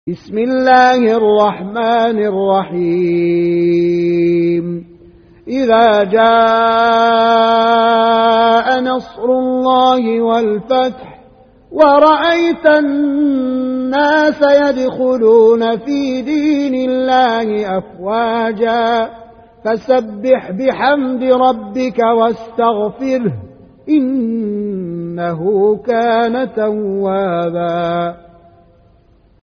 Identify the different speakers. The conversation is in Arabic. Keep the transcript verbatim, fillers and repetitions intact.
Speaker 1: بسم الله الرحمن الرحيم إذا جاء نصر الله والفتح ورأيت الناس يدخلون في دين الله أفواجا فسبح بحمد ربك واستغفره إنه كان توابا.